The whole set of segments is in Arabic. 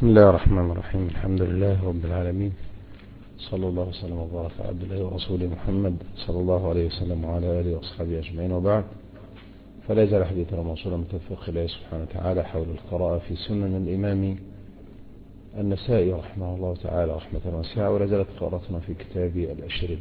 بسم الله الرحمن الرحيم. الحمد لله رب العالمين، صلى الله وسلم وبارك على عبد الله ورسوله محمد صلى الله عليه وسلم وعلى آله وأصحابه أجمعين، وبعد. فلا يزال حديثنا موصولا من توفيق الله سبحانه وتعالى حول القراءة في سنن الإمام النسائي رحمه الله تعالى رحمة واسعة، ولا زالت قراءتنا في كتاب الأشربة.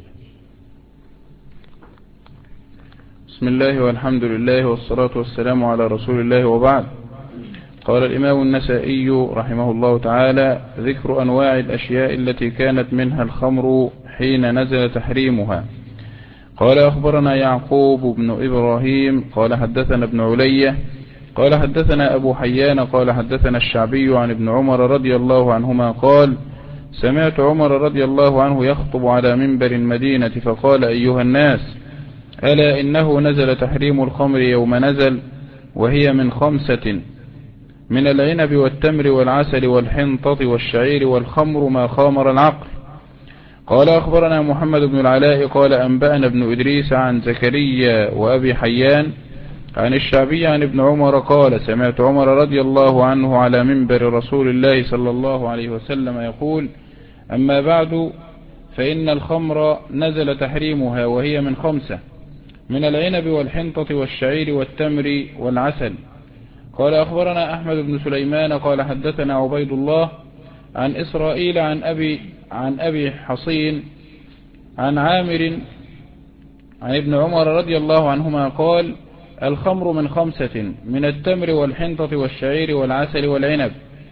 بسم الله والحمد لله والصلاة والسلام على رسول الله، وبعد. قال الإمام النسائي رحمه الله تعالى: ذكر أنواع الأشياء التي كانت منها الخمر حين نزل تحريمها. قال: أخبرنا يعقوب بن إبراهيم قال حدثنا ابن علية قال حدثنا أبو حيان قال حدثنا الشعبي عن ابن عمر رضي الله عنهما قال: سمعت عمر رضي الله عنه يخطب على منبر المدينة فقال: أيها الناس، ألا إنه نزل تحريم الخمر يوم نزل، وهي من 5: من العنب والتمر والعسل والحنطة والشعير، والخمر ما خامر العقل. قال: أخبرنا محمد بن العلاء قال أنبأنا ابن إدريس عن زكريا وأبي حيان عن الشعبي عن ابن عمر قال: سمعت عمر رضي الله عنه على منبر رسول الله صلى الله عليه وسلم يقول: أما بعد، فإن الخمر نزل تحريمها وهي من 5: من العنب والحنطة والشعير والتمر والعسل. قال: أخبرنا أحمد بن سليمان قال حدثنا عبيد الله عن إسرائيل عن أبي حصين عن عامر عن ابن عمر رضي الله عنهما قال: الخمر من 5: من التمر والحنطة والشعير والعسل والعنب.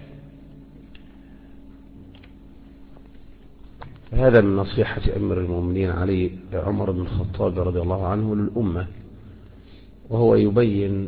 هذا من نصيحة أمير المؤمنين علي عمر بن الخطاب رضي الله عنه للأمة، وهو يبين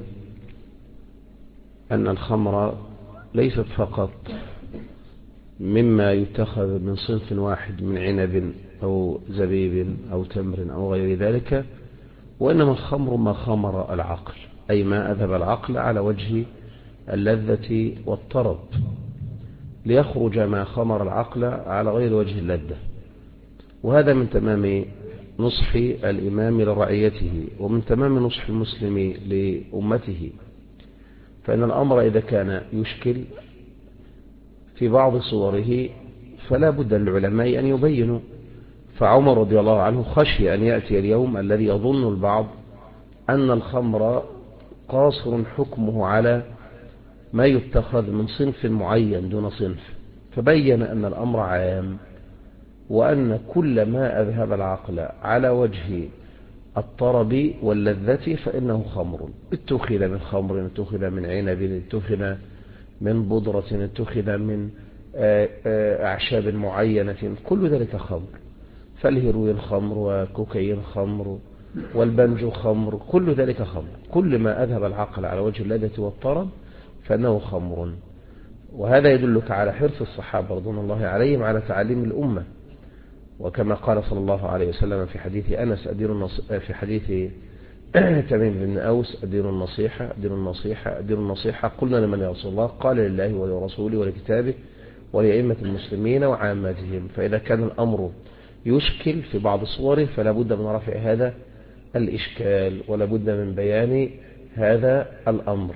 أن الخمر ليست فقط مما يتخذ من صنف واحد من عنب أو زبيب أو تمر أو غير ذلك، وإنما الخمر ما خمر العقل، أي ما أذهب العقل على وجه اللذة والطرب، ليخرج ما خمر العقل على غير وجه اللذة. وهذا من تمام نصح الإمام لرعيته، ومن تمام نصح المسلم لأمته. فإن الأمر إذا كان يشكل في بعض صوره فلا بد للعلماء أن يبينوا. فعمر رضي الله عنه خشي أن يأتي اليوم الذي يظن البعض أن الخمر قاصر حكمه على ما يتخذ من صنف معين دون صنف، فبين أن الأمر عام، وأن كل ما أذهب العقل على وجه الطرب واللذة فإنه خمر. اتخذ من خمر، اتخذ من عنب، اتخذ من بودرة، اتخذ من أعشاب معينة، كل ذلك خمر. فالهيروين خمر، وكوكايين خمر، والبنجو خمر، كل ذلك خمر. كل ما أذهب العقل على وجه اللذة والطرب فإنه خمر. وهذا يدلك على حرص الصحابة رضوان الله عليهم على تعليم الأمة، وكما قال صلى الله عليه وسلم في حديث أنس في حديث تميم بن أوس: أدين النصيحة أدين النصيحة أدين النصيحة. قلنا لمن يا رسول الله؟ قال: لله ولرسوله ولكتابه ولأئمة المسلمين وعامتهم. فإذا كان الأمر يشكل في بعض صوره فلا بد من رفع هذا الإشكال، ولا بد من بيان هذا الأمر.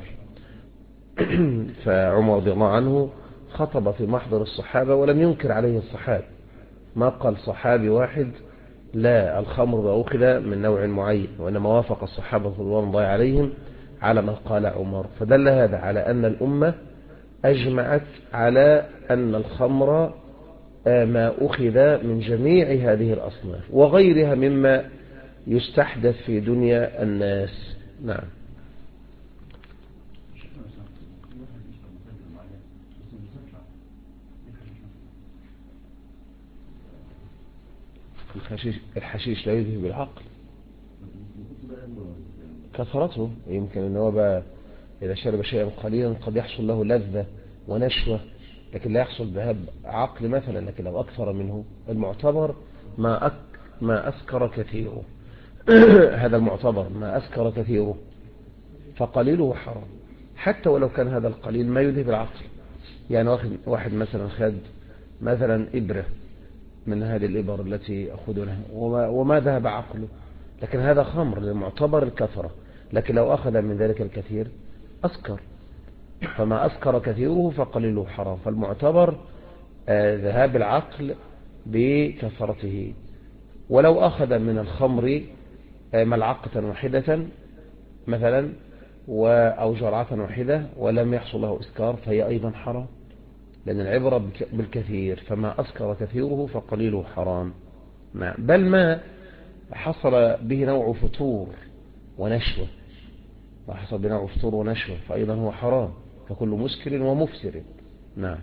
فعمر رضي الله عنه خطب في محضر الصحابة ولم ينكر عليه الصحابة، ما قال صحابي واحد لا الخمر أخذ من نوع معين، وإنما وافق الصحابة رضوان الله عليهم على ما قال عمر. فدل هذا على أن الأمة أجمعت على أن الخمر ما أخذ من جميع هذه الأصناف وغيرها مما يستحدث في دنيا الناس. نعم. الحشيش لا يذهب بالعقل، كثرته. يمكن أن هو بقى إذا شرب شيئا قليلا قد يحصل له لذة ونشوة، لكن لا يحصل ذهاب عقل مثلا. لكن لو أكثر منه، المعتبر ما أسكر كثيره. هذا المعتبر ما أسكر كثيره، فقليله حرام، حتى ولو كان هذا القليل ما يذهب العقل. يعني واحد مثلا خد مثلا إبرة من هذه الإبر التي يأخذونها وما ذهب عقله، لكن هذا خمر للمعتبر الكثرة. لكن لو أخذ من ذلك الكثير أسكر. فما أسكر كثيره فقليله حرام. فالمعتبر ذهاب العقل بكثرته. ولو أخذ من الخمر ملعقة واحدة مثلا أو جرعة واحدة ولم يحصل له إسكار فهي أيضا حرام، لأن العبرة بالكثير. فما أسكر كثيره فقليله حرام. بل ما حصل به نوع فطور ونشوة، فأيضا هو حرام، فكل مسكر ومفسر. نعم.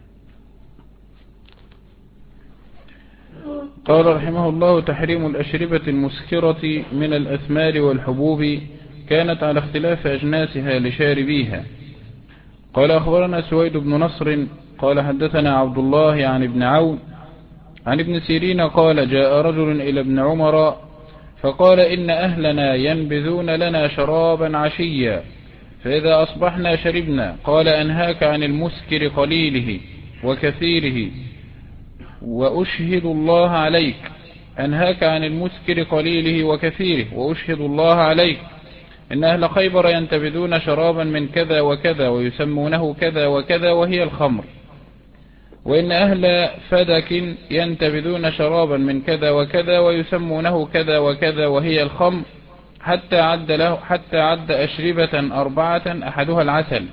قال رحمه الله: تحريم الأشربة المسكرة من الأثمار والحبوب كانت على اختلاف أجناسها لشاربيها. قال أخبرنا سويد بن نصر قال حدثنا عبد الله عن ابن عون عن ابن سيرين قال: جاء رجل إلى ابن عمر فقال: إن أهلنا ينبذون لنا شرابا عشيا، فإذا أصبحنا شربنا. قال: أنهاك عن المسكر قليله وكثيره وأشهد الله عليك. أنهاك عن المسكر قليله وكثيره وأشهد الله عليك. إن أهل خيبر ينتبذون شرابا من كذا وكذا ويسمونه كذا وكذا وهي الخمر. وإن أهل فدك ينتبذون شرابا من كذا وكذا ويسمونه كذا وكذا وهي الخمر، حتى عد أشربة 4 أحدها العسل.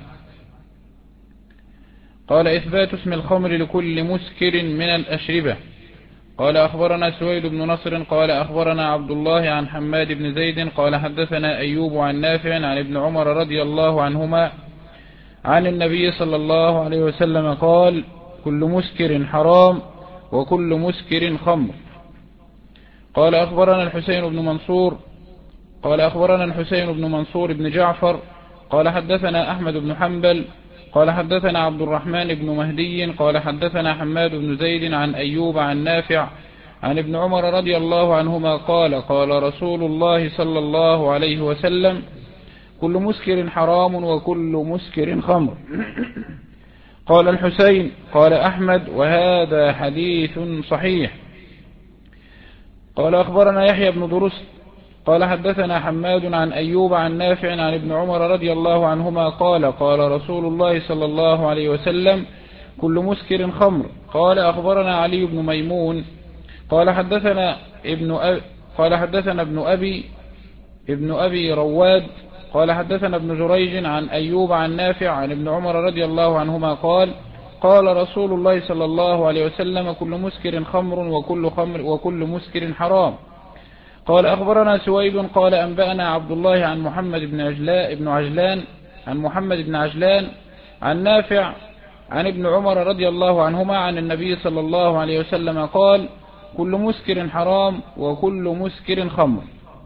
قال: إثبات اسم الخمر لكل مسكر من الأشربة. قال: أخبرنا سويد بن نصر قال: أخبرنا عبد الله عن حماد بن زيد قال: حدثنا أيوب عن نافع عن ابن عمر رضي الله عنهما عن النبي صلى الله عليه وسلم قال: كل مسكر حرام وكل مسكر خمر. قال: أخبرنا الحسين بن منصور بن جعفر قال: حدثنا أحمد بن حنبل قال: حدثنا عبد الرحمن بن مهدي قال: حدثنا حماد بن زيد عن أيوب عن نافع عن ابن عمر رضي الله عنهما قال: قال رسول الله صلى الله عليه وسلم: كل مسكر حرام وكل مسكر خمر. قال الحسين: قال أحمد: وهذا حديث صحيح. قال: أخبرنا يحيى بن درست قال: حدثنا حماد عن أيوب عن نافع عن ابن عمر رضي الله عنهما قال: قال رسول الله صلى الله عليه وسلم: كل مسكر خمر. قال: أخبرنا علي بن ميمون قال: حدثنا ابن أبي رواد قال: حدثنا ابن جريج عن أيوب عن نافع عن ابن عمر رضي الله عنهما قال: قال رسول الله صلى الله عليه وسلم: كل مسكر خمر وكل مسكر حرام. قال: أخبرنا سويد قال: أنبأنا عبد الله عن محمد بن عجلان عن نافع عن ابن عمر رضي الله عنهما عن النبي صلى الله عليه وسلم قال: كل مسكر حرام وكل مسكر خمر.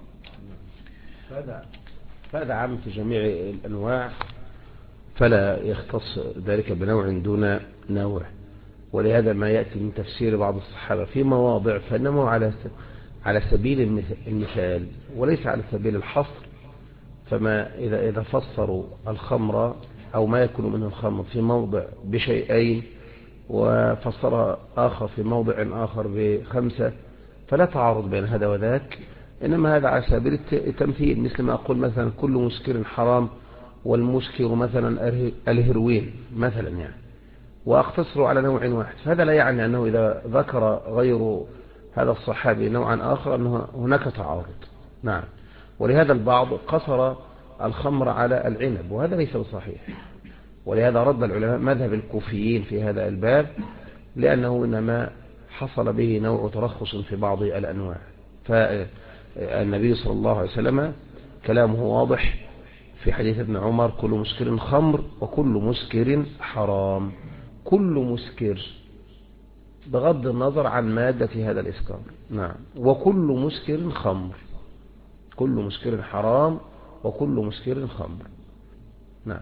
هذا عام في جميع الأنواع، فلا يختص ذلك بنوع دون نوع. ولهذا ما يأتي من تفسير بعض الصحابة في مواضع فإنما على سبيل المثال وليس على سبيل الحصر. فما إذا فسروا الخمر أو ما يكون منه الخمر في موضع بشيئين وفسر آخر في موضع آخر ب5 فلا تعارض بين هذا وذاك، إنما هذا على سبيل التمثيل. مثل ما أقول مثلا: كل مسكر حرام والمسكر مثلا الهيروين مثلا يعني، وأقتصر على نوع واحد. فهذا لا يعني أنه إذا ذكر غير هذا الصحابي نوعا آخر أنه هناك تعارض. نعم. ولهذا البعض قصر الخمر على العنب، وهذا ليس بصحيح. ولهذا رد العلماء مذهب الكوفيين في هذا الباب، لأنه إنما حصل به نوع ترخص في بعض الأنواع. فالنبي صلى الله عليه وسلم كلامه واضح في حديث ابن عمر: كل مسكر خمر وكل مسكر حرام. كل مسكر بغض النظر عن مادة هذا الإسكار. نعم. وكل مسكر خمر. كل مسكر حرام وكل مسكر خمر. نعم.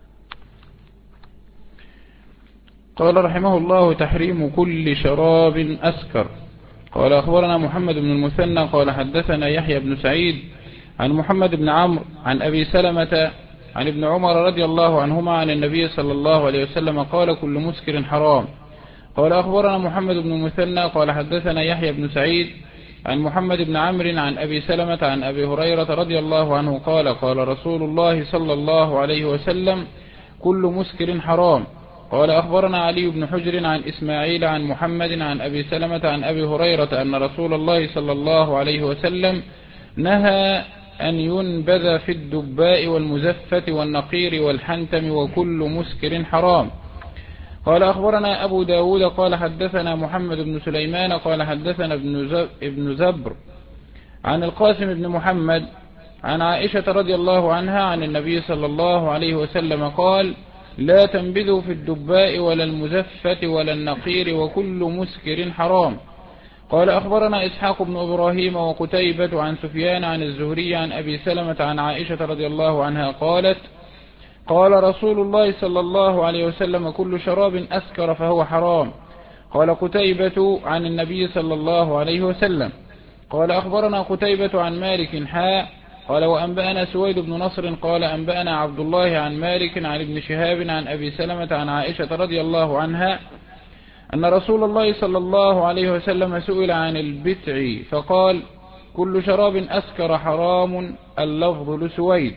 قال رحمه الله: تحريم كل شراب أسكر. قال: أخبرنا محمد بن المثنى قال: حدثنا يحيى بن سعيد عن محمد بن عمرو عن أبي سلمة عن ابن عمر رضي الله عنهما عن النبي صلى الله عليه وسلم قال: كل مسكر حرام. قال: أخبرنا محمد بن المثنى قال: حدثنا يحيى بن سعيد عن محمد بن عمرو عن أبي سلمة عن أبي هريرة رضي الله عنه قال: قال رسول الله صلى الله عليه وسلم: كل مسكر حرام. قال أخبرنا علي بن حجر عن إسماعيل عن محمد عن أبي سلمة عن أبي هريرة أن رسول الله صلى الله عليه وسلم نهى أن ينبذ في الدباء والمزفة والنقير والحنتم وكل مسكر حرام. قال أخبرنا أبو داود قال حدثنا محمد بن سليمان قال حدثنا ابن زبر عن القاسم بن محمد عن عائشة رضي الله عنها عن النبي صلى الله عليه وسلم قال: لا تنبذوا في الدباء ولا المزفة ولا النقير وكل مسكر حرام. قال أخبرنا إسحاق بن إبراهيم وقتيبة عن سفيان عن الزهري عن أبي سلمة عن عائشة رضي الله عنها قالت: قال رسول الله صلى الله عليه وسلم: كل شراب أسكر فهو حرام. قال قتيبة عن النبي صلى الله عليه وسلم. قال أخبرنا قتيبة عن مالك قال وأنبأنا سويد بن نصر قال أنبأنا عبد الله عن مالك عن ابن شهاب عن أبي سلمة عن عائشة رضي الله عنها أن رسول الله صلى الله عليه وسلم سئل عن البتع فقال: كل شراب أسكر حرام. اللفظ لسويد.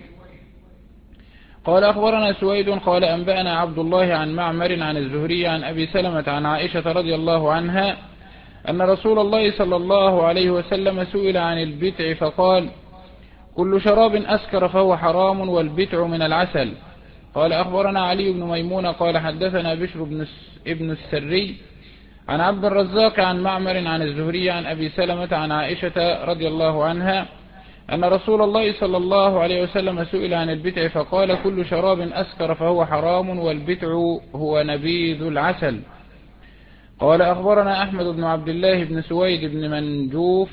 قال أخبرنا سويد قال أنبأنا عبد الله عن معمر عن الزهري عن أبي سلمة عن عائشة رضي الله عنها أن رسول الله صلى الله عليه وسلم سئل عن البتع فقال: كل شراب أسكر فهو حرام والبتع من العسل. قال أخبرنا علي بن ميمون قال حدثنا بشر ابن السري عن عبد الرزاق عن معمر عن الزهري عن أبي سلمة عن عائشة رضي الله عنها أن رسول الله صلى الله عليه وسلم سئل عن البتع فقال: كل شراب أسكر فهو حرام والبتع هو نبيذ العسل. قال أخبرنا أحمد بن عبد الله بن سويد بن منجوف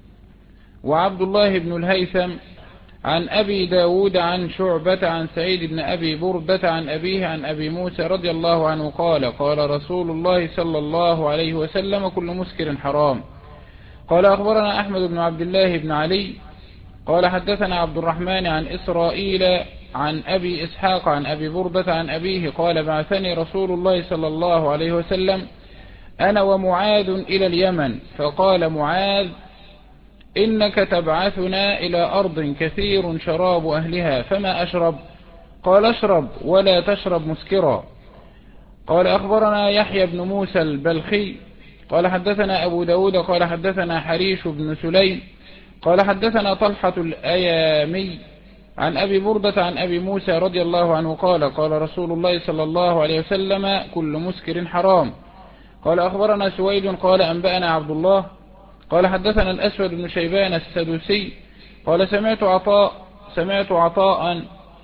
وعبد الله بن الهيثم عن أبي داود عن شعبة عن سعيد بن أبي بردة عن أبيه عن أبي موسى رضي الله عنه قال: قال رسول الله صلى الله عليه وسلم: كل مسكر حرام. قال أخبرنا أحمد بن عبد الله بن علي قال حدثنا عبد الرحمن عن إسرائيل عن أبي إسحاق عن أبي بردة عن أبيه قال: بعثني رسول الله صلى الله عليه وسلم أنا ومعاذ إلى اليمن، فقال معاذ: إنك تبعثنا إلى أرض كثير شراب أهلها فما أشرب؟ قال: اشرب ولا تشرب مسكرا. قال أخبرنا يحيى بن موسى البلخي قال حدثنا أبو داود قال حدثنا حريش بن سليم قال حدثنا طلحة الأيامي عن أبي بردة عن أبي موسى رضي الله عنه قال: قال رسول الله صلى الله عليه وسلم: كل مسكر حرام. قال أخبرنا سويد قال أنبأنا عبد الله قال حدثنا الأسود بن شيبان السدوسي قال سمعت عطاء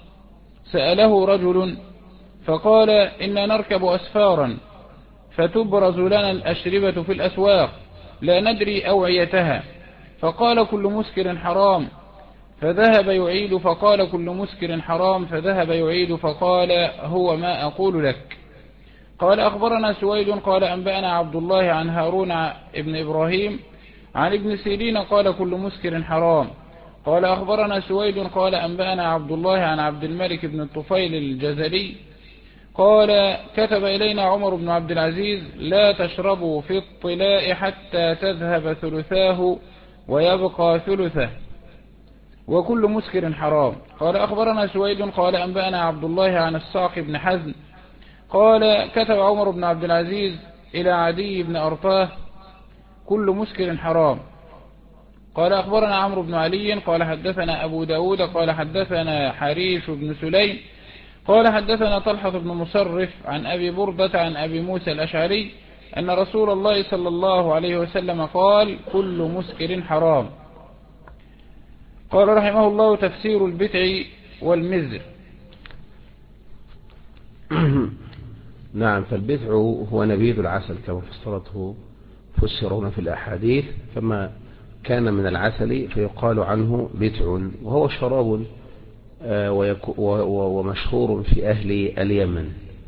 سأله رجل فقال: إنا نركب أسفارا فتبرز لنا الأشربة في الأسواق لا ندري أوعيتها، فقال: كل مسكر حرام. فذهب يعيد فقال: كل مسكر حرام. فذهب يعيد فقال: هو ما أقول لك. قال أخبرنا سويد قال أنبأنا عبد الله عن هارون ابن إبراهيم عن ابن سيرين قال: كل مسكر حرام. قال أخبرنا سويد قال أنبأنا عبد الله عن عبد الملك بن الطفيل الجزري قال: كتب إلينا عمر بن عبد العزيز: لا تشربوا في الطلاء حتى تذهب ثلثاه ويبقى ثلثه وكل مسكر حرام. قال أخبرنا سويد قال أنبأنا عبد الله عن الصاق بن حزن قال: كتب عمر بن عبد العزيز إلى عدي بن أرطاه: كل مسكر حرام. قال أخبرنا عمرو بن علي قال حدثنا أبو داود قال حدثنا حريش بن سليم قال حدثنا طلحة بن مصرف عن أبي بردة عن أبي موسى الأشعري أن رسول الله صلى الله عليه وسلم قال: كل مسكر حرام. قال رحمه الله: تفسير البتع والمزر. نعم، فالبتع هو نبيذ العسل كما فسرون في الأحاديث، فما كان من العسل فيقال عنه بتع، وهو شراب ومشهور في أهل اليمن.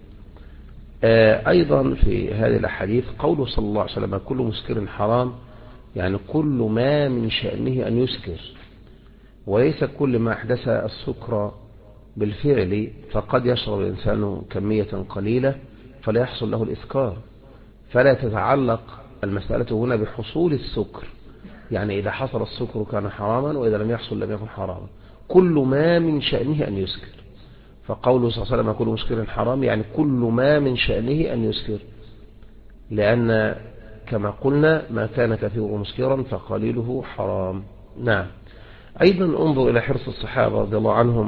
أيضا في هذه الأحاديث قوله صلى الله عليه وسلم: كل مسكر حرام، يعني كل ما من شأنه أن يسكر، وليس كل ما أحدث السكر بالفعل، فقد يشرب الإنسان كمية قليلة فلا يحصل له الإسكار، فلا تتعلق المسألة هنا بحصول السكر، يعني إذا حصل السكر كان حراما وإذا لم يحصل لم يكن حراما، كل ما من شأنه أن يسكر. فقوله صلى الله عليه وسلم كل مسكر حرام، يعني كل ما من شأنه أن يسكر، لأن كما قلنا ما كان كثيره مسكرا فقليله حرام. نعم. أيضا انظر إلى حرص الصحابة رضي الله عنهم.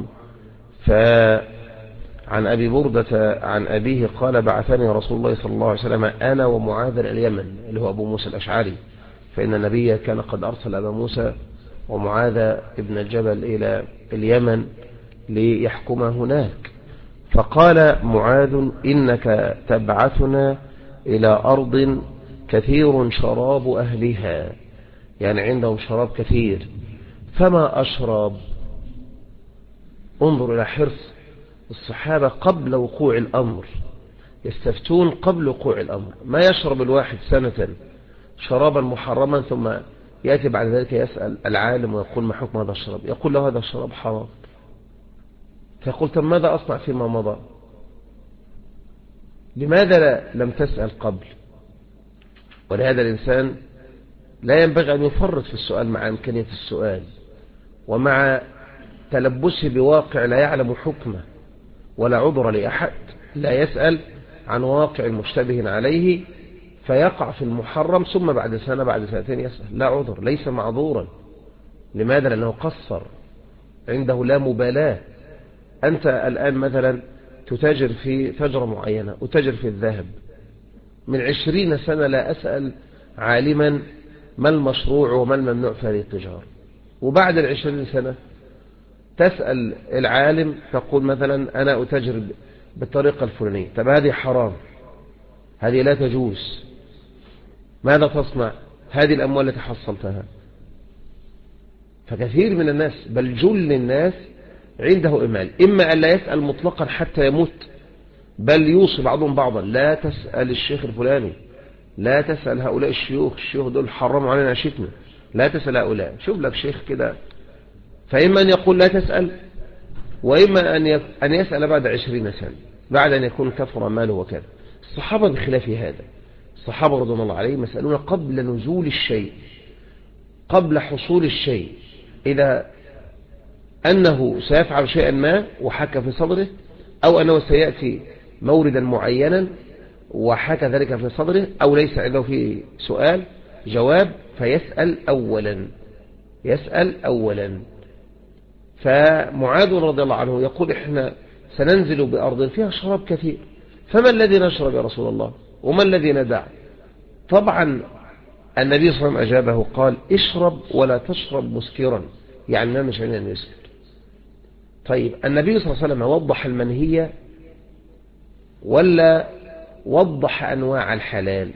فعن أبي بردة عن أبيه قال بعثني رسول الله صلى الله عليه وسلم أنا ومعاذ اليمن، اللي هو أبو موسى الأشعري، فإن النبي كان قد أرسل أبا موسى ومعاذ ابن الجبل إلى اليمن ليحكم هناك. فقال معاذ إنك تبعثنا إلى أرض كثير شراب أهلها، يعني عندهم شراب كثير، فما أشرب. انظر إلى حرص الصحابة قبل وقوع الأمر، يستفتون قبل وقوع الأمر. ما يشرب الواحد سنة شرابا محرما ثم يأتي بعد ذلك يسأل العالم ويقول ما حكم هذا الشراب، يقول له هذا الشراب حرام. فيقول طب ماذا أصنع فيما مضى؟ لماذا لم تسأل قبل؟ ولهذا الإنسان لا ينبغي أن يفرط في السؤال مع إمكانية السؤال، ومع تلبسه بواقع لا يعلم حكمه، ولا عذر لأحد لا يسأل عن واقع مشتبه عليه فيقع في المحرم ثم بعد سنة بعد سنتين يسأل. لا عذر، ليس معذورا. لماذا؟ لأنه قصر، عنده لا مبالاة. أنت الآن مثلا تتاجر في تجرة معينة، وتاجر في الذهب، من 20 سنة لا أسأل عالما ما المشروع وما الممنوع في هذه التجارة، وبعد 20 سنة تسأل العالم تقول مثلا أنا أتاجر بالطريقة الفلانية، طب هذه حرام، هذه لا تجوز، ماذا تصنع؟ هذه الأموال التي حصلتها. فكثير من الناس بل جل الناس عنده إمال، إما أن لا يسأل مطلقا حتى يموت، بل يوصي بعضهم بعضا لا تسأل الشيخ الفلاني، لا تسأل هؤلاء الشيوخ دول حرموا علينا عشتنا، لا تسأل هؤلاء، شوف لك شيخ كده. فإما أن يقول لا تسأل، وإما أن يسأل بعد 20 سنة بعد أن يكون كثر ماله وكذا. الصحابة بخلاف هذا، الصحابة رضي الله عليهم يسألون قبل نزول الشيء، قبل حصول الشيء، إذا أنه سيفعل شيئا ما وحكى في صدره، أو أنه سيأتي موردا معينا وحكى ذلك في صدره، أو ليس عنده فيه سؤال جواب، فيسأل أولا، يسأل أولا. فمعاذ رضي الله عنه يقول إحنا سننزل بأرض فيها شراب كثير، فما الذي نشرب يا رسول الله وما الذي ندع؟ طبعا النبي صلى الله عليه وسلم أجابه قال اشرب ولا تشرب مسكرا، يعني ما مش عندنا أن يسكر. طيب النبي صلى الله عليه وسلم وضح المنهية ولا وضح أنواع الحلال؟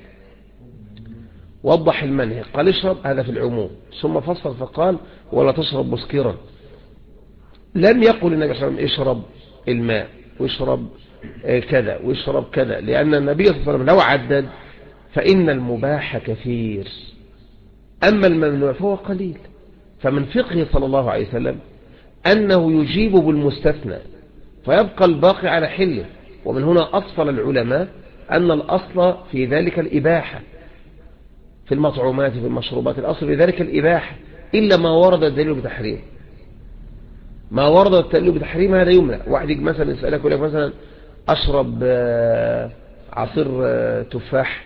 وضح المنهي، قال اشرب، هذا في العموم، ثم فصل فقال ولا تشرب مسكرا. لم يقل النبي صلى الله عليه وسلم اشرب الماء واشرب كذا واشرب كذا، لأن النبي صلى الله عليه وسلم لو عدد فإن المباح كثير، أما الممنوع فهو قليل. فمن فقه صلى الله عليه وسلم أنه يجيب بالمستثنى فيبقى الباقي على حله. ومن هنا أصل العلماء أن الأصل في ذلك الإباحة، في المطعومات في المشروبات الأصل في ذلك الإباحة، إلا ما ورد الدليل بتحريم. ما ورد الدليل بتحريم هذا يمنع. واحد يجي مثلا يسألك يقول لك مثلا أشرب عصير تفاح،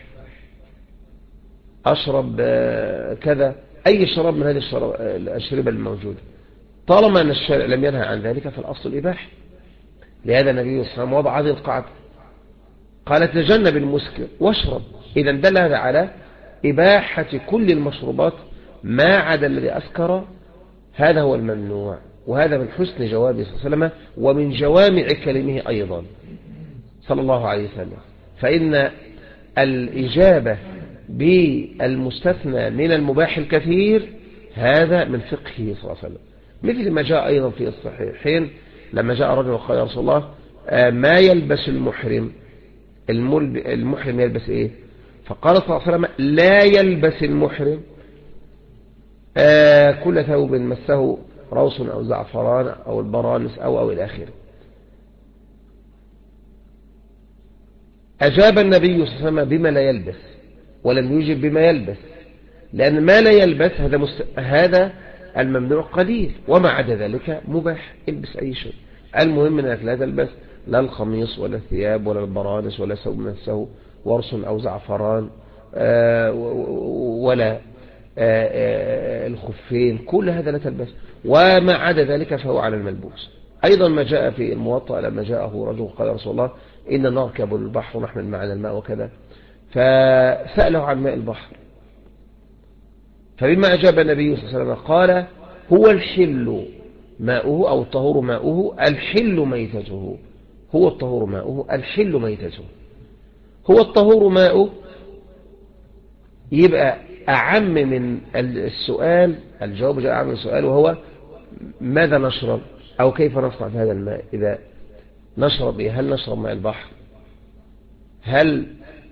أشرب كذا، أي شراب من هذه الأشربة الموجودة، طالما أن الشارع لم ينهى عن ذلك فالأصل الإباحة. لهذا النبي صلى الله عليه وسلم وضع هذه القاعدة، قال تجنب المسكر واشرب. إذا دل هذا على إباحة كل المشروبات ما عدا الذي أسكر، هذا هو الممنوع. وهذا من حسن جوابه صلى الله عليه وسلم ومن جوامع كلمه أيضا صلى الله عليه وسلم. فإن الإجابة بالمستثنى من المباح الكثير هذا من فقهه صلى الله عليه وسلم، مثل ما جاء أيضا في الصحيحين لما جاء رجل وقال يا رسول الله ما يلبس المحرم، المحرم يلبس إيه؟ فقال صلى الله عليه وسلم لا يلبس المحرم كل ثوب مسه روس أو زعفران أو البرانس أو إلى آخره. أجاب النبي صلى الله عليه وسلم بما لا يلبس ولم يجب بما يلبس، لأن ما لا يلبس هذا الممنوع قليل، وما عدا ذلك مباح، البس أي شيء. المهم أنك لا تلبس لا القميص ولا الثياب ولا البرانس ولا ثوب مسه ورس أو زعفران ولا الخفين، كل هذا لا تلبس، وما عدا ذلك فهو على الملبوس. أيضا ما جاء في الموطأ لما جاءه رجل قال رسول الله إن نركب البحر ونحمل معنا الماء وكذا، فسأله عن ماء البحر، فبما أجاب النبي صلى الله عليه وسلم قال هو الحل ماؤه أو الطهور ماؤه الحل ميتته. هو الطهور ماؤه الحل ميتته. هو الطهور ماؤه يبقى أعم من السؤال، الجواب جاء أعم من السؤال، وهو ماذا نشرب أو كيف نصنع في هذا الماء. إذا نشرب إيه؟ هل نشرب ماء البحر؟ هل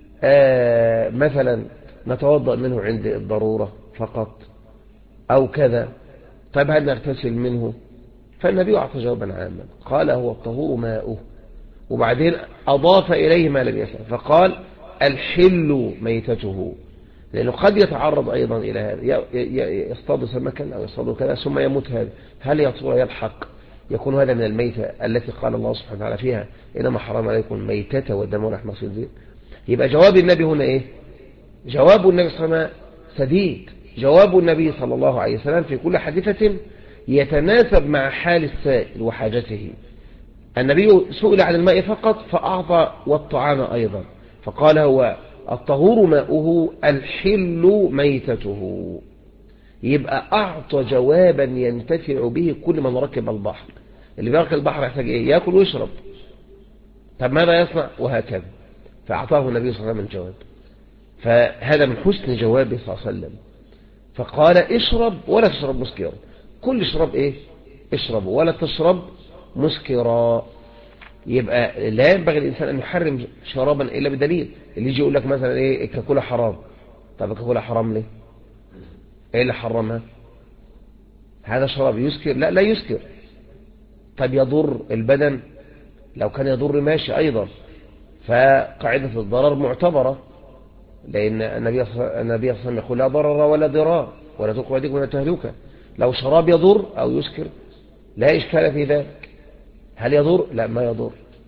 مثلا نتوضأ منه عند الضرورة فقط أو كذا؟ طيب هل نغتسل منه؟ فالنبي أعطى جوابا عاما قال هو الطهور ماؤه، وبعدين أضاف إليه ما لم يسأل فقال الحل ميتته، لأنه قد يتعرض أيضا إلى هذا، يصطاد سمكا أو يصطاد كذا ثم يموت هذا، هل يطول يلحق يكون هذا من الميتة التي قال الله سبحانه وتعالى فيها إنما حرم عليكم الميتة والدم ولحم الخنزير؟ يبقى جواب النبي هنا إيه؟ جواب النبي صلى الله عليه وسلم سديد، جواب النبي صلى الله عليه وسلم في كل حادثة يتناسب مع حال السائل وحاجته. النبي سئل عن الماء فقط فأعطى والطعام أيضا، فقال هو الطهور ماؤه الحل ميتته. يبقى أعطى جوابا ينتفع به كل من ركب البحر. اللي بيركب البحر يحتاج إيه؟ يأكل ويشرب. طب ماذا يصنع؟ وهكذا. فأعطاه النبي صلى الله عليه وسلم الجواب. فهذا من حسن جوابه صلى الله عليه وسلم. فقال اشرب ولا تشرب مسكرا. كل اشرب إيه؟ اشرب ولا تشرب مسكرا. يبقى لا ينبغي الإنسان أن يحرم شرابا إلا بدليل. اللي يجي يقول لك مثلا إيه الكاكولا حرام. طب الكاكولا حرام ليه؟ إيه اللي حرمها؟ هذا شراب يسكر؟ لا يسكر. طب يضر البدن؟ لو كان يضر ماشي أيضا، فقاعدة الضرر معتبرة، لأن النبي صلى الله عليه وسلم يقول لا ضرر ولا ضرار ولا تلقوا بأيديكم إلى التهلكة. لو شراب يضر أو يسكر لا إشكال في ذلك. هل يضر؟ لا ما يضر.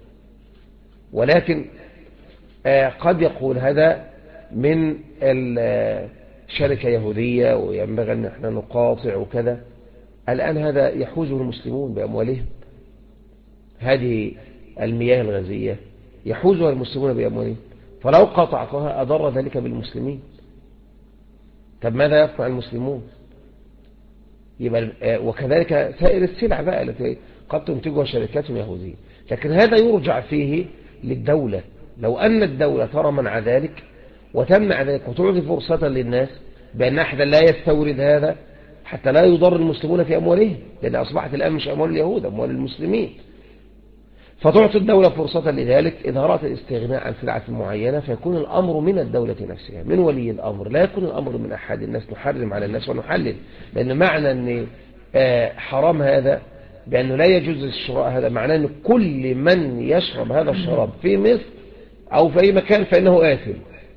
ولكن قد يقول هذا من شركة يهودية وينبغي أن احنا نقاطع وكذا. الآن هذا يحوزه المسلمون بأموالهم، هذه المياه الغازية يحوزها المسلمون بأموالهم، فلو قطعتها أضر ذلك بالمسلمين. طب ماذا يصنع المسلمون؟ يبقى وكذلك سائر السلع بقى التي قد تنتجها شركات يهودية. لكن هذا يرجع فيه للدولة. لو أن الدولة ترى منع ذلك وتمنع ذلك وتعطي فرصة للناس بأن أحد لا يستورد هذا حتى لا يضر المسلمون في أموالهم، لأن أصبحت الآن مش أموال اليهود، أموال المسلمين، فتعطي الدولة فرصة لذلك إذا رأت الاستغناء عن سلعة معينة، فيكون الأمر من الدولة نفسها، من ولي الأمر، لا يكون الأمر من أحد الناس نحرم على الناس ونحلل. لأن معنى أن حرام هذا بأنه لا يجوز الشراء، هذا معناه أن كل من يشرب هذا الشراب في مصر أو في أي مكان فإنه آثم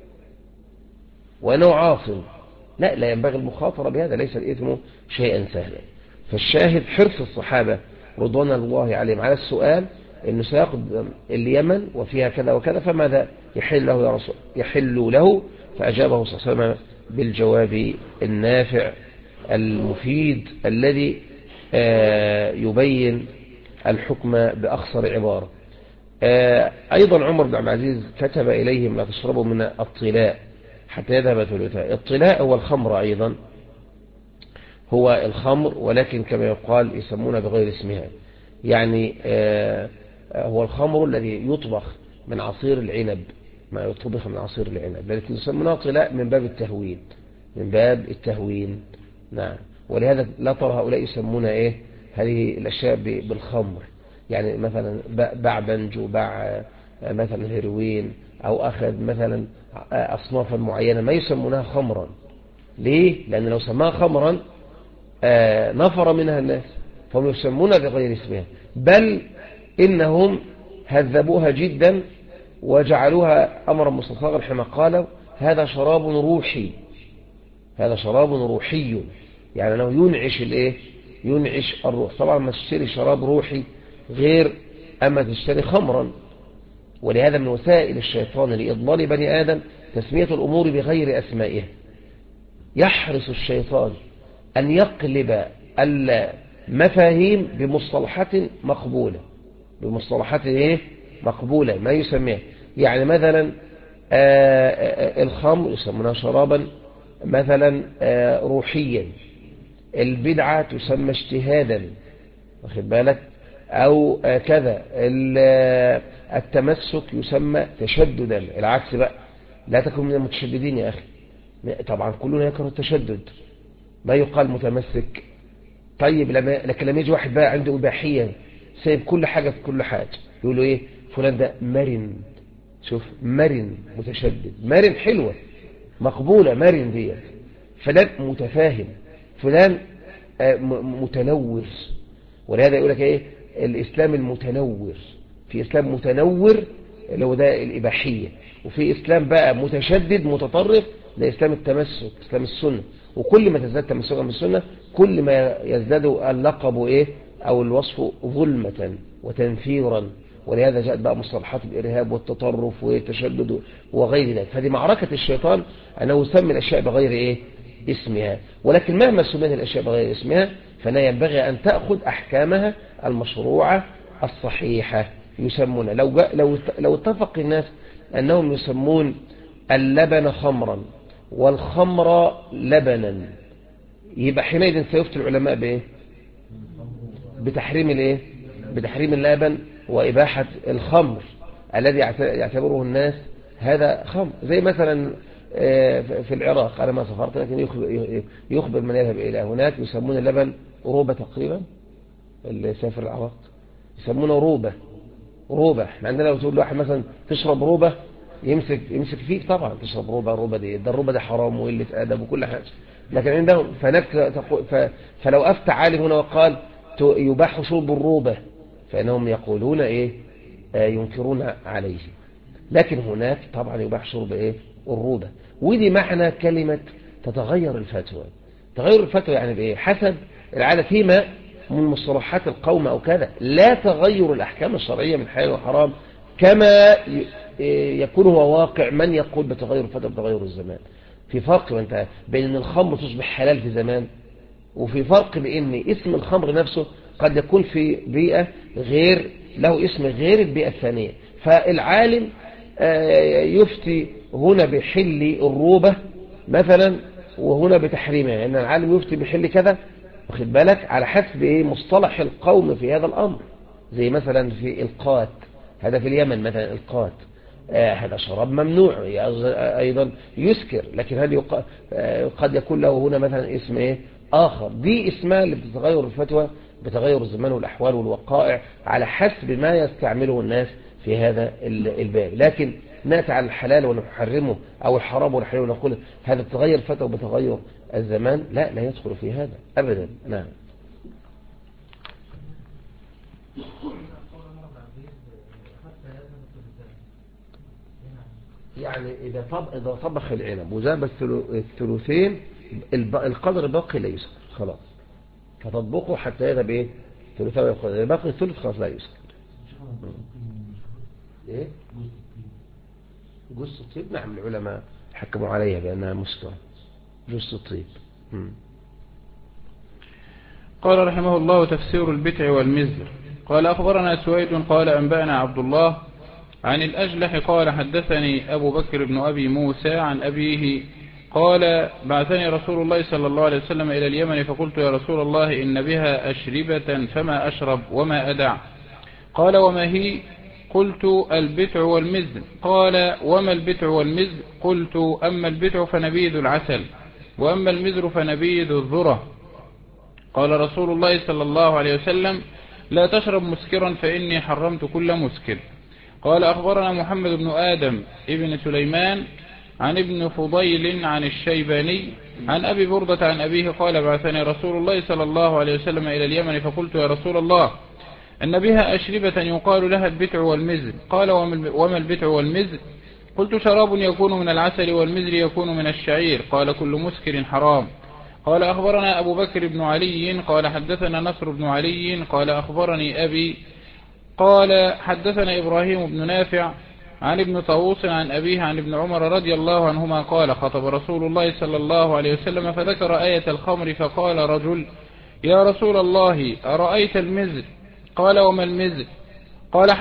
وأنه عاصم. لا ينبغي المخاطرة بهذا، ليس الإثم شيئا سهلا. فالشاهد حرص الصحابة رضوان الله عليهم على السؤال إنه سيقدم اليمن وفيها كذا وكذا، فماذا يحل له يا رسول؟ يحل له. فأجابه صلى الله عليه وسلم بالجواب النافع المفيد الذي يبين الحكم بأخصر عبارة. أيضا عمر بن عبد العزيز كتب إليهم لا تشربوا من الطلاء حتى يذهب ثلثاء. الطلاء هو الخمر، أيضا هو الخمر، ولكن كما يقال يسمونه بغير اسمها. يعني هو الخمر الذي يطبخ من عصير العنب، ما يطبخ من عصير العنب، لكن يسمونه طلاء من باب التهوين، من باب التهوين. نعم. ولهذا لا ترى هؤلاء يسمون هذه الأشياء بالخمر، يعني مثلا باع بنج وباع مثلا هيروين أو أخذ مثلا أصنافا معينة ما يسمونها خمرا. ليه؟ لأن لو سماها خمرا نفر منها الناس، فهم يسمون بغير اسمها، بل إنهم هذبوها جدا وجعلوها أمرا مستصغرا حين قالوا هذا شراب روحي، هذا شراب روحي، يعني أنه ينعش ينعش الروح. طبعا ما تشتري شراب روحي غير أما تشتري خمرا. ولهذا من وسائل الشيطان لإضلال بني آدم تسمية الأمور بغير أسمائها. يحرص الشيطان أن يقلب المفاهيم بمصطلحات مقبولة، بمصطلحات مقبولة ما يسميها. يعني مثلا الخمر يسمونها شرابا مثلا روحيا، البدعة تسمى اجتهادا، واخد بالك، أو كذا، التمسك يسمى تشددا. العكس بقى، لا تكن من المتشددين يا أخي. طبعا كلنا يكره التشدد، ما يقال متمسك. طيب لكن لما يجي واحد بقى عنده إباحية، سايب كل حاجة في كل حاجة، يقولوا إيه؟ فلان ده مرن. شوف، مرن متشدد، مرن حلوة مقبولة، مرن دي. فلان متفاهم، فلان متنور. ولهذا يقول لك ايه؟ الاسلام المتنور. في اسلام متنور اللي هو ده الاباحيه، وفي اسلام بقى متشدد متطرف، ده اسلام التمسك، اسلام السنه. وكل ما تزداد تمسكا بالسنه كل ما يزداد اللقب ايه او الوصف ظلمه وتنفيرا. ولهذا جاءت بقى مصطلحات الارهاب والتطرف والتشدد وغير ذلك. فدي معركه الشيطان انه يسمي الاشياء بغير ايه اسمها. ولكن مهما سميت الاشياء بغير اسمها فلا ينبغي أن تأخذ أحكامها المشروعة الصحيحة. يسمون لو اتفق الناس أنهم يسمون اللبن خمرا والخمر لبنا، يبقى حينئذ سيفتي العلماء بإيه؟ بتحريم الإيه؟ بتحريم اللبن وإباحة الخمر الذي يعتبره الناس هذا خمر. زي مثلا في العراق، أنا ما سافرت لكن يخبر من يذهب إلى هناك يسمون اللبن روبة تقريبا. اللي سافر العراق يسمونه روبة. احنا عندنا لو تقول لواحد مثلا تشرب روبة يمسك فيك طبعا. تشرب روبة دي، ده الروبة ده حرام وقلة أدب وكل حاجة. لكن عندهم فلو أفتى عالم هنا وقال يباح شرب الروبة فإنهم يقولون إيه؟ ينكرون عليه. لكن هناك طبعا يباح شرب إيه؟ الروبة. ودي معنى كلمة تتغير الفتوى. تغير الفتوى يعني بإيه؟ حسب العادة فيما من مصطلحات القوم أو كذا، لا تغير الأحكام الشرعية من حلال وحرام كما يكون هو واقع من يقول بتغير الفتوى بتغير الزمان. في فرق بين أن الخمر تصبح حلال في زمان، وفي فرق بأن اسم الخمر نفسه قد يكون في بيئة غير له اسم غير البيئة الثانية. فالعالم يفتي هنا بحل الروبة مثلا وهنا بتحريمها، يعني العالم يفتي بحل كذا، واخد بالك، على حسب ايه مصطلح القوم في هذا الأمر. زي مثلا في القات، هذا في اليمن مثلا القات، هذا شراب ممنوع أيضا يسكر، لكن هل قد يكون له هنا مثلا اسم ايه آخر. دي اسمها اللي بتتغير الفتوى بتغير الزمان والأحوال والوقائع على حسب ما يستعمله الناس في هذا الباب. لكن نأتي على الحلال ونحرمه أو الحرام والحلال ونقول هذا تغير فتوى بتغير الزمان، لا يدخل في هذا أبدا. نعم. يعني إذا طبخ العنب وزاب الثلثين القدر الباقي لا يسكر خلاص، فتطبخه حتى يذهب ايه ثلثه ويقدر الباقي الثلث خلاص لا يسكر. ايه جوز الطيب؟ نعم، العلماء حكموا عليها بأنها مسكرة جوز الطيب. قال رحمه الله: تفسير البتع والمزر. قال أخبرنا سويد قال أنبأنا عبد الله عن الأجلح قال حدثني أبو بكر بن أبي موسى عن أبيه قال: بعثني رسول الله صلى الله عليه وسلم إلى اليمن فقلت: يا رسول الله إن بها أشربة فما أشرب وما أدع؟ قال: وما هي؟ قلت: البتع والمزر. قال: وما البتع والمزر؟ قلت: أما البتع فنبيذ العسل، وأما المزر فنبيذ الذرة. قال رسول الله صلى الله عليه وسلم: لا تشرب مسكرا فإني حرمت كل مسكر. قال أخبرنا محمد بن آدم ابن سليمان عن ابن فضيل عن الشيباني عن أبي بردة عن أبيه قال: بعثني رسول الله صلى الله عليه وسلم إلى اليمن فقلت: يا رسول الله أن بها أشربة يقال لها البتع والمزر. قال: وما البتع والمزر؟ قلت: شراب يكون من العسل والمزر يكون من الشعير. قال: كل مسكر حرام. قال أخبرنا أبو بكر بن علي قال حدثنا نصر بن علي قال أخبرني أبي قال حدثنا إبراهيم بن نافع عن ابن طاووس عن أبيه عن ابن عمر رضي الله عنهما قال خطب رسول الله صلى الله عليه وسلم فذكر آية الخمر فقال رجل يا رسول الله أرأيت المزر؟ قال وما المزر؟ قال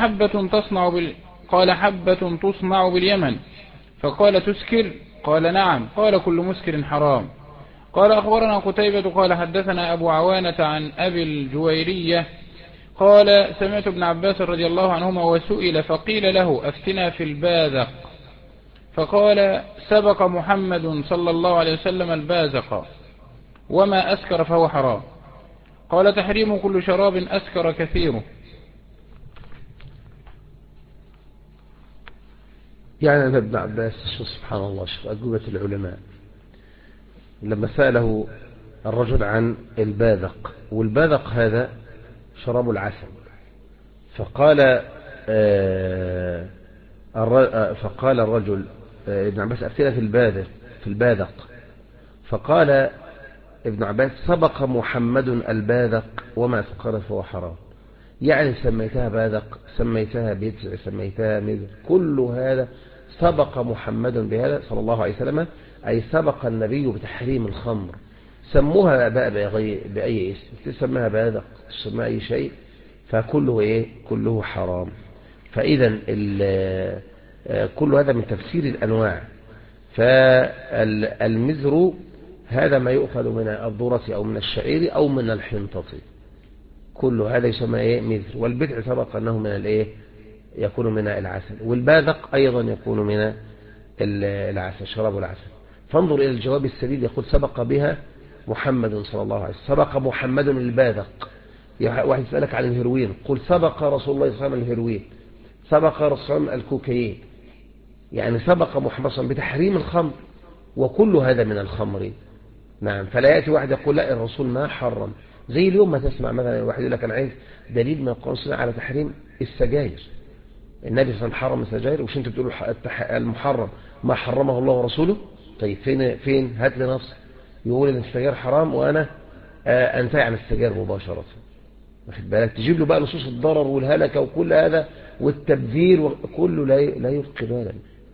حبة تصنع باليمن. فقال تسكر؟ قال نعم. قال كل مسكر حرام. قال أخبرنا قتيبة قال حدثنا أبو عوانة عن أبي الجويرية قال سمعت ابن عباس رضي الله عنهما وسئل فقيل له أفتنا في الباذق فقال سبق محمد صلى الله عليه وسلم البازق وما أسكر فهو حرام. قال تحريم كل شراب أسكر كثيره. يعني ابن عباس سبحان الله شوف أجوبة العلماء لما سأله الرجل عن الباذق، والباذق هذا شراب العسل، فقال الرجل ابن عباس أفتنا في الباذق فقال ابن عباس سبق محمد الباذق وما سكر فهو حرام. يعني سميتها باذق، سميتها بيتع، سميتها مزر، كل هذا سبق محمد بهذا صلى الله عليه وسلم، أي سبق النبي بتحريم الخمر. سموها بقى بأي اسم، تسميها باذق، تسميها أي شيء، فكله كله حرام. فإذا كل هذا من تفسير الأنواع. فالمزر هذا ما يؤخذ من الذرة أو من الشعير أو من الحنطة، كل هذا يسمى مزر. والبدع سبق أنه من يكون من العسل، والباذق أيضا يكون من العسل، شراب العسل. فانظر إلى الجواب السديد، يقول سبق بها محمد صلى الله عليه وسلم، سبق محمد الباذق. واحد يسألك عن الهيروين، قل سبق رسول الله صلى الله عليه وسلم الهيروين، سبق رسول الله الكوكايين. يعني سبق محمد صلى الله عليه وسلم بتحريم الخمر، وكل هذا من الخمر. نعم. فلا يأتي واحد يقول لا الرسول ما حرم، زي اليوم ما تسمع مثلا واحد يقول لك أنا عايز دليل من القرآن على تحريم السجاير. النبي صلى الله عليه وسلم حرم السجاير، وش انت بتقولوا المحرم ما حرمه الله ورسوله؟ طيب فين هات لي نص يقول ان السجاير حرام وانا انتهي عن السجاير مباشرة. واخد بالك؟ تجيب له بقى نصوص الضرر والهلكة وكل هذا والتبذير وكله لا يلقي بالا.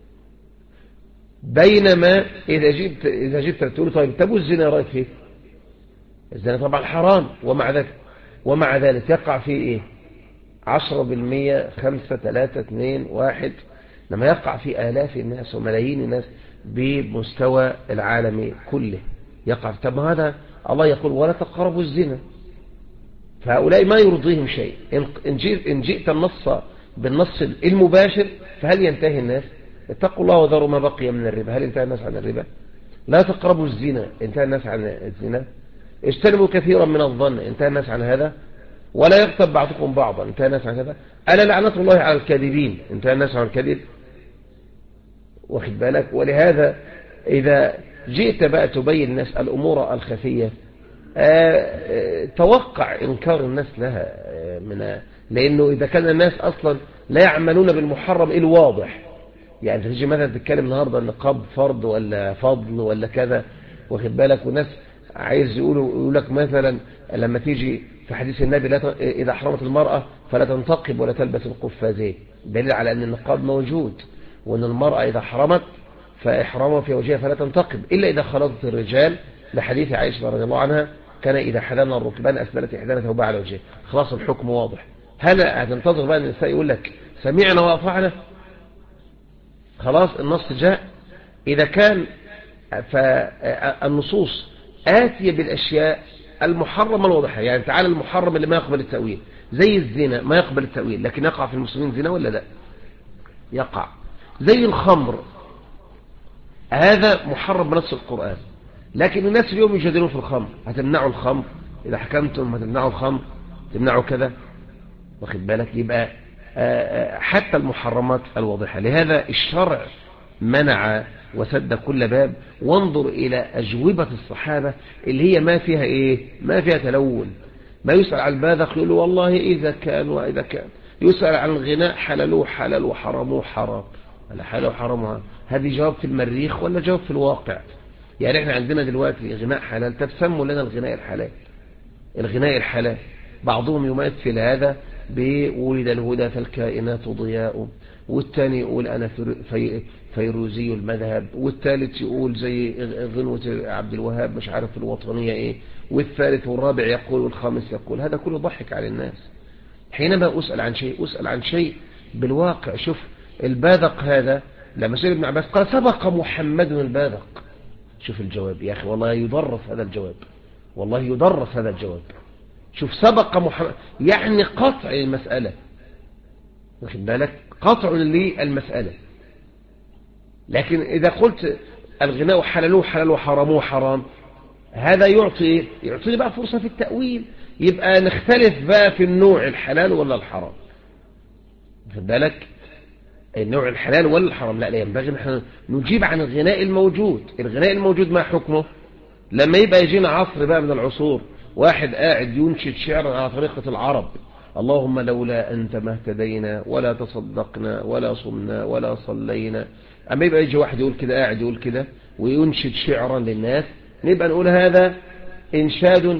بينما اذا جبت تقول طيب تبو الزنا رايك فيه؟ الزنا طبعا حرام، ومع ذلك يقع فيه 10%، 5، 3، 2، 1، لما يقع في آلاف الناس وملايين الناس بمستوى العالم كله يقع. طب هذا الله يقول ولا تقربوا الزنا، فهؤلاء ما يرضيهم شيء. إن جئت بالنص المباشر فهل ينتهي الناس؟ اتقوا الله وذروا ما بقي من الربا، هل انتهى الناس عن الربا؟ لا تقربوا الزنا، انتهى الناس عن الزنا. اجتنبوا كثيرا من الظن، انتهى الناس عن هذا. ولا يغتب بعضكم بعضا، انتهى الناس عن هذا. ألا لعنة الله على الكاذبين، انتهى الناس عن الكذب. واخد بالك؟ ولهذا إذا جئت بقى تبين الناس الأمور الخفية توقع إنكار الناس لها لأنه إذا كان الناس أصلا لا يعملون بالمحرم الواضح. يعني تيجي مثلا تتكلم النهاردة النقاب فرض ولا فضل ولا كذا، واخد بالك؟ والناس عايز يقول لك مثلا لما تيجي في حديث النبي إذا حرمت المرأة فلا تنتقب ولا تلبس القفازين، دليل على أن النقاب موجود، وأن المرأة إذا حرمت فإحرامها في وجهها فلا تنتقب إلا إذا خلطت الرجال، لحديث عائشة رضي الله عنها كان إذا حدنا الركبان أسبلت إحدانا ثوبها على وجهها. خلاص الحكم واضح. هل هتنتظر بقى أن النساء يقول لك سمعنا وأطعنا؟ خلاص النص جاء. إذا كان فالنصوص آتية بالأشياء المحرمة الواضحة. يعني تعالى المحرم اللي ما يقبل التأويل زي الزنا ما يقبل التأويل، لكن يقع في المسلمين زنا ولا لا؟ يقع. زي الخمر هذا محرم بنص القرآن، لكن الناس اليوم يجادلون في الخمر. هتمنعوا الخمر؟ إذا حكمتم هتمنعوا الخمر، تمنعوا كذا. واخد بالك؟ يبقى حتى المحرمات الواضحة. لهذا الشرع منع وسد كل باب. وانظر إلى أجوبة الصحابة اللي هي ما فيها ما فيها تلون. ما يسأل عن الباذق يقول والله إذا كان وإذا كان. يسأل عن الغناء حللوه حلل وحرموه حرام، ولا حلل وحرموه. هذه جواب في المريخ ولا جواب في الواقع؟ يعني احنا عندنا دلوقتي غناء حلال، تسموا لنا الغناء الحلال. الغناء الحلال بعضهم يمثل هذا بولد الهدى فالكائنات ضياء، والتاني يقول أنا فيروزي المذهب، والثالث يقول زي غنوة عبد الوهاب مش عارف الوطنية ايه، والثالث والرابع يقول والخامس يقول. هذا كله ضحك على الناس. حينما أسأل عن شيء أسأل عن شيء بالواقع. شوف الباذق هذا لما سئل ابن عباس قال سبق محمد الباذق. شوف الجواب يا أخي، والله يدرس هذا الجواب، والله يدرس هذا الجواب. شوف سبق محمد يعني قطع المسألة، واخد بالك، قطع للمسألة. لكن إذا قلت الغناء حلال حلال وحرام حرام، هذا يعطي بقى فرصة في التأويل، يبقى نختلف بقى في النوع الحلال ولا الحرام. واخد بالك، النوع الحلال ولا الحرام. لا ينبغي نحن نجيب عن الغناء الموجود. الغناء الموجود ما حكمه؟ لما يبقى يجينا عصر بقى من العصور واحد قاعد ينشد شعرا على طريقة العرب، اللهم لولا أنت ما اهتدينا ولا تصدقنا ولا صمنا ولا صلينا. أما يبقى يجي واحد يقول كده، قاعد يقول كده وينشد شعرا للناس، نبقى نقول هذا إنشاد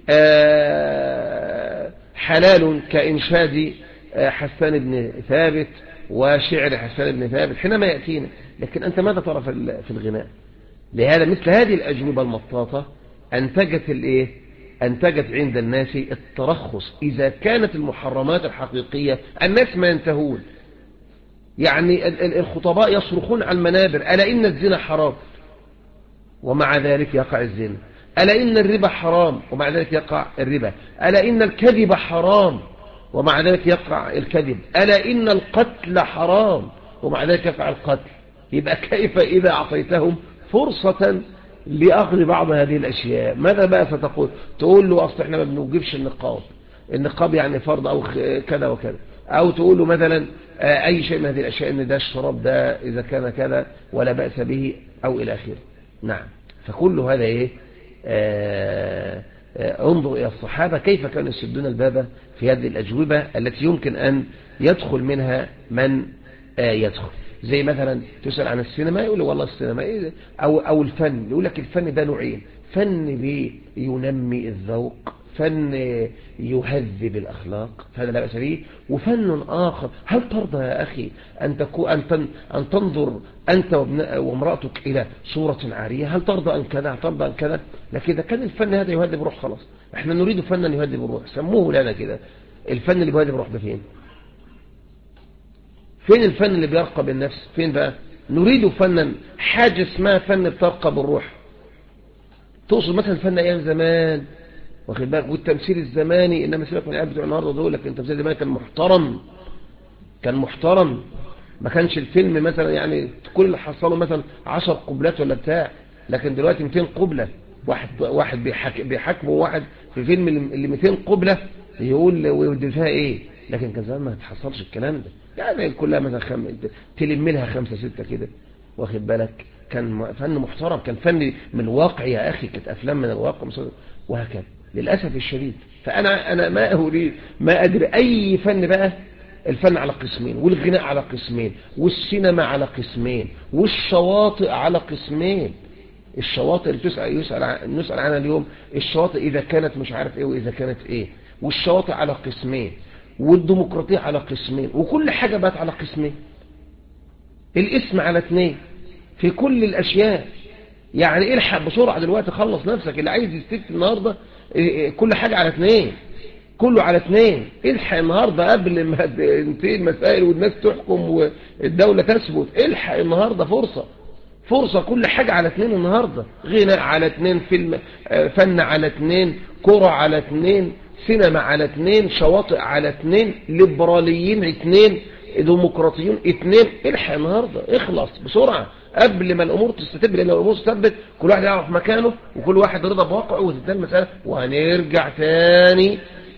حلال كإنشاد حسان بن ثابت وشعر حسان بن ثابت حينما يأتينا. لكن أنت ماذا ترى في الغناء؟ لهذا مثل هذه الأجوبة المطاطة أنتجت عند الناس الترخص. إذا كانت المحرمات الحقيقية الناس ما ينتهون، يعني الخطباء يصرخون على المنابر ألا إن الزنا حرام ومع ذلك يقع الزنا، ألا إن الربا حرام ومع ذلك يقع الربا، ألا إن الكذب حرام ومع ذلك يقع الكذب، ألا إن القتل حرام ومع ذلك يقع القتل. يبقى كيف إذا أعطيتهم فرصة لأخذ بعض هذه الأشياء؟ ماذا بقى ستقول؟ تقول له أصل إحنا ما بنوجبش النقاب يعني فرض أو كذا وكذا، أو تقول له مثلا أي شيء من هذه الأشياء إن ده الشراب ده إذا كان كذا ولا بأس به أو إلى آخره. نعم، فكل هذا إيه؟ انظر إلى الصحابة كيف كانوا يسدون الباب في هذه الأجوبة التي يمكن أن يدخل منها من يدخل. زي مثلا تسأل عن السينما يقول والله السينما إيه؟ أو الفن، يقول لك الفن ده نوعين: فن بينمي الذوق، فن يهذب الأخلاق، فهذا لا بأس به، وفن آخر. هل ترضى يا أخي أن تنظر أنت وامرأتك إلى صورة عارية؟ هل ترضى أن كذا؟ ترضى أن كذا؟ لكن إذا كان الفن هذا يهذب الروح خلاص، احنا نريد فنا يهذب الروح، سموه لنا كده. الفن اللي بيهذب الروح ده فين الفن اللي بيرقى بالنفس؟ فين بقى؟ نريد فنا حاجة اسمها فن بترقى بالروح. تقصد مثلا فن أيام زمان، واخد بالك، والتمثيل الزماني. إنما سيبك من العيال بتوع النهارده دول، لكن التمثيل الزماني كان محترم. ما كانش الفيلم مثلا يعني كل اللي حصله مثلا 10 قبلات ولا بتاع، لكن دلوقتي 200 قبلة. واحد بيحاكمه واحد في فيلم اللي 200 قبلة يقول ويودي فيها ايه. لكن كان زمان ما تحصلش الكلام ده، يعني كلها مثلا تلم لها 5 6 كده، واخد بالك. كان فن محترم، كان فن من الواقع يا أخي، كانت أفلام من الواقع وهكذا. للأسف الشديد فأنا ما أدري أي فن بقى. الفن على قسمين، والغناء على قسمين، والسينما على قسمين، والشواطئ على قسمين. الشواطئ اللي نسأل عنها اليوم، الشواطئ إذا كانت مش عارف إيه وإذا كانت إيه، والشواطئ على قسمين، والديمقراطية على قسمين، وكل حاجة بقت على قسمين. الاسم على 2 في كل الأشياء. يعني الحق بسرعة دلوقتي، خلص نفسك. اللي عايز يستفت النهاردة كل حاجة على 2، كله على 2. الحق النهاردة قبل ما تنتهي المسائل والناس تحكم والدولة تثبت. الحق النهاردة فرصة، كل حاجة على 2 النهاردة. غناء على 2، فيلم فن على 2، كرة على 2، سينما على 2، شواطئ على 2، ليبراليين 2، ديمقراطيون 2. الحق النهاردة، اخلص بسرعة قبل ما الأمور تستتب. لأن الأمور تستتبت كل واحد يعرف مكانه وكل واحد رضا بواقعه وتنتهي المسألة، وهنرجع تاني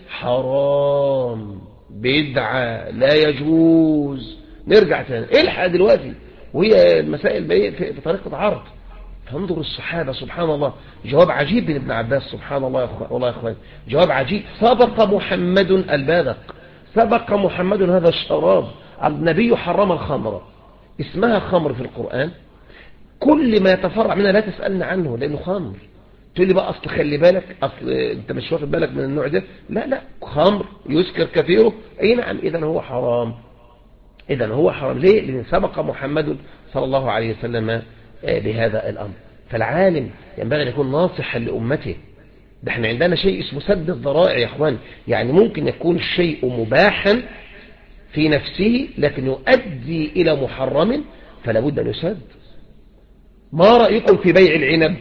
حرام، بدعة، لا يجوز. نرجع تاني. الحق دلوقتي، وهي المسائل في طريقة عرض. فانظر الصحابة سبحان الله، جواب عجيب من ابن عباس سبحان الله. والله يا اخوان، جواب عجيب. سبق محمد الباذق، سبق محمد هذا الشراب. النبي حرم الخمر، اسمها خمر في القرآن. كل ما يتفرع منها لا تسألنا عنه لأنه خمر. تقول لي بقى أصل خلي بالك، أصل أنت مش واخد بالك من النوع ده. لا لا، خمر يسكر كثيره، أي نعم، إذن هو حرام. إذن هو حرام ليه؟ لأن سبق محمد صلى الله عليه وسلم بهذا الأمر. فالعالم ينبغي أن يكون ناصحا لأمته. ده احنا عندنا شيء اسمه سد الذرائع يا اخوان. يعني ممكن يكون الشيء مباحا في نفسه لكن يؤدي إلى محرم، فلا بد أن يسد. ما رأيكم في بيع العنب؟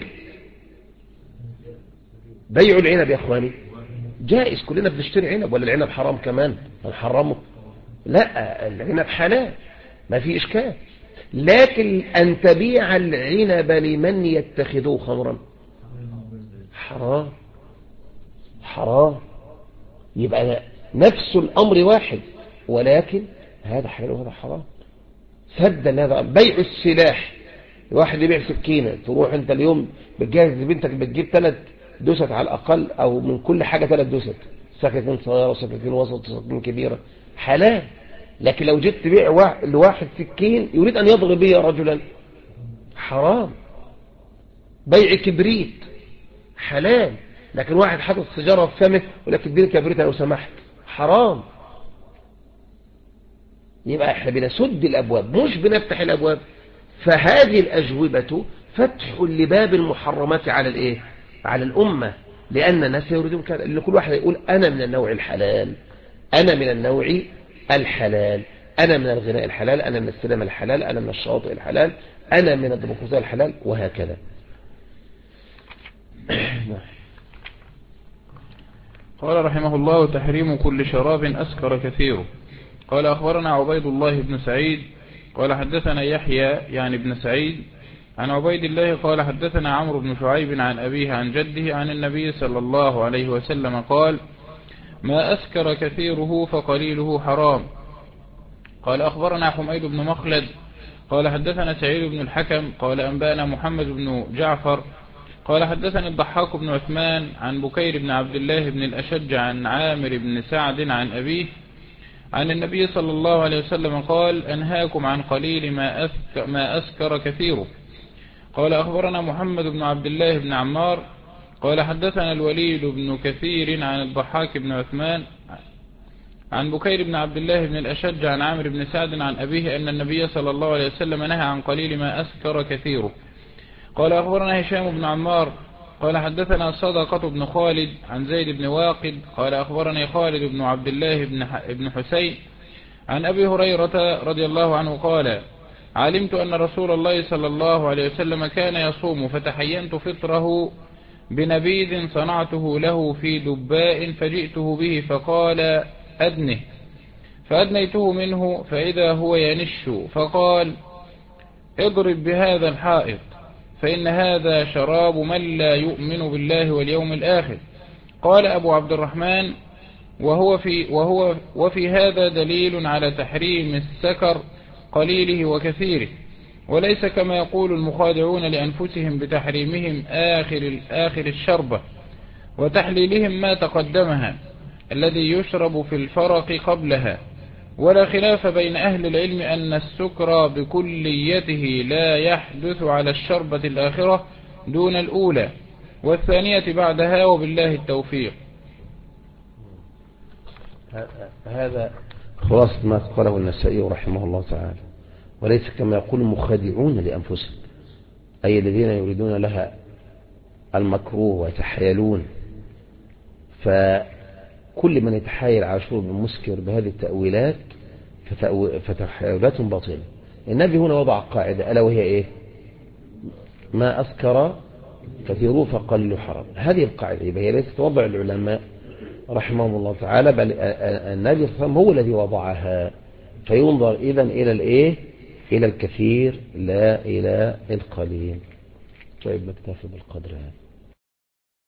بيع العنب يا اخواني جائز، كلنا بنشتري عنب، ولا العنب حرام كمان هنحرمه؟ لا، العنب حلال ما في إشكال، لكن أن تبيع العنب لمن يتخذه خمرا حرام. حرام. يبقى نفس الأمر واحد، ولكن هذا حلال وهذا حرام. سدا هذا. بيع السلاح، واحد يبيع سكينة، تروح انت اليوم بتجهز لبنتك بتجيب 3 دوست على الأقل، أو من كل حاجة 3 دوست، سكاكين صغيرة وسكاكين وسط وسكاكين كبيرة، حلال. لكن لو جيت تبيع لواحد سكين يريد أن يضرب به رجلا، حرام. بيع كبريت حلال، لكن واحد حاطط سيجارة في فمه ولكن اديني كبريتها لو سمحت، حرام. يبقى احنا بنسد الأبواب مش بنفتح الأبواب. فهذه الأجوبة فتح لباب المحرمات على الايه؟ على الأمة، لأن الناس يريدون كذا، لأن كل واحد يقول أنا من النوع الحلال، أنا من النوع الحلال، أنا من الغناء الحلال، أنا من السينما الحلال، أنا من الشواطئ الحلال، أنا من الديمقراطية الحلال، وهكذا. قال رحمه الله: تحريم كل شراب أسكر كثيره. قال أخبرنا عبيد الله بن سعيد قال حدثنا يحيى يعني بن سعيد عن عبيد الله قال حدثنا عمرو بن شعيب عن أبيه عن جده عن النبي صلى الله عليه وسلم قال: ما أسكر كثيره فقليله حرام. قال أخبرنا حميد بن مخلد قال حدثنا سعيد بن الحكم قال أنبأنا محمد بن جعفر قال حدثني الضحاك بن عثمان عن بكير بن عبد الله بن الأشج عن عامر بن سعد عن أبيه عن النبي صلى الله عليه وسلم قال: أنهاكم عن قليل ما أسكر كثيره. قال أخبرنا محمد بن عبد الله بن عمار قال حدثنا الوليد بن كثير عن الضحاك بن عثمان عن بكير بن عبد الله بن الأشج عن عامر بن سعد عن أبيه أن النبي صلى الله عليه وسلم نهى عن قليل ما أسكر كثيره. قال أخبرنا هشام بن عمار قال حدثنا صدقة بن خالد عن زيد بن واقد قال أخبرني خالد بن عبد الله بن حسين عن أبي هريرة رضي الله عنه قال: علمت أن رسول الله صلى الله عليه وسلم كان يصوم فتحينت فطره بنبيذ صنعته له في دباء فجئته به فقال: أدنه، فأدنيته منه فإذا هو ينش فقال: اضرب بهذا الحائط فإن هذا شراب من لا يؤمن بالله واليوم الآخر. قال أبو عبد الرحمن: وفي هذا دليل على تحريم السكر قليله وكثيره، وليس كما يقول المخادعون لأنفسهم بتحريمهم آخر الشربة وتحليلهم ما تقدمها الذي يشرب في الفرق قبلها. ولا خلاف بين أهل العلم أن السكر بكليته لا يحدث على الشربة الآخرة دون الأولى والثانية بعدها، وبالله التوفيق. هذا خلاصة ما قاله النسائي رحمه الله تعالى. وليس كما يقول المخادعون لأنفسهم، أي الذين يريدون لها المكروه ويتحايلون. فكل من يتحايل على شرب المسكر بهذه التأويلات فتحايلات باطلة. النبي هنا وضع قاعدة ألا وهي إيه؟ ما أسكر كثيره فقليله حرام. هذه القاعدة يبقى هي ليست وضع العلماء رحمهم الله تعالى، بل النبي صلى الله عليه وسلم هو الذي وضعها. فينظر إذن إلى الإيه؟ إلى الكثير لا إلى القليل. طيب نكتفي بالقدر هذا.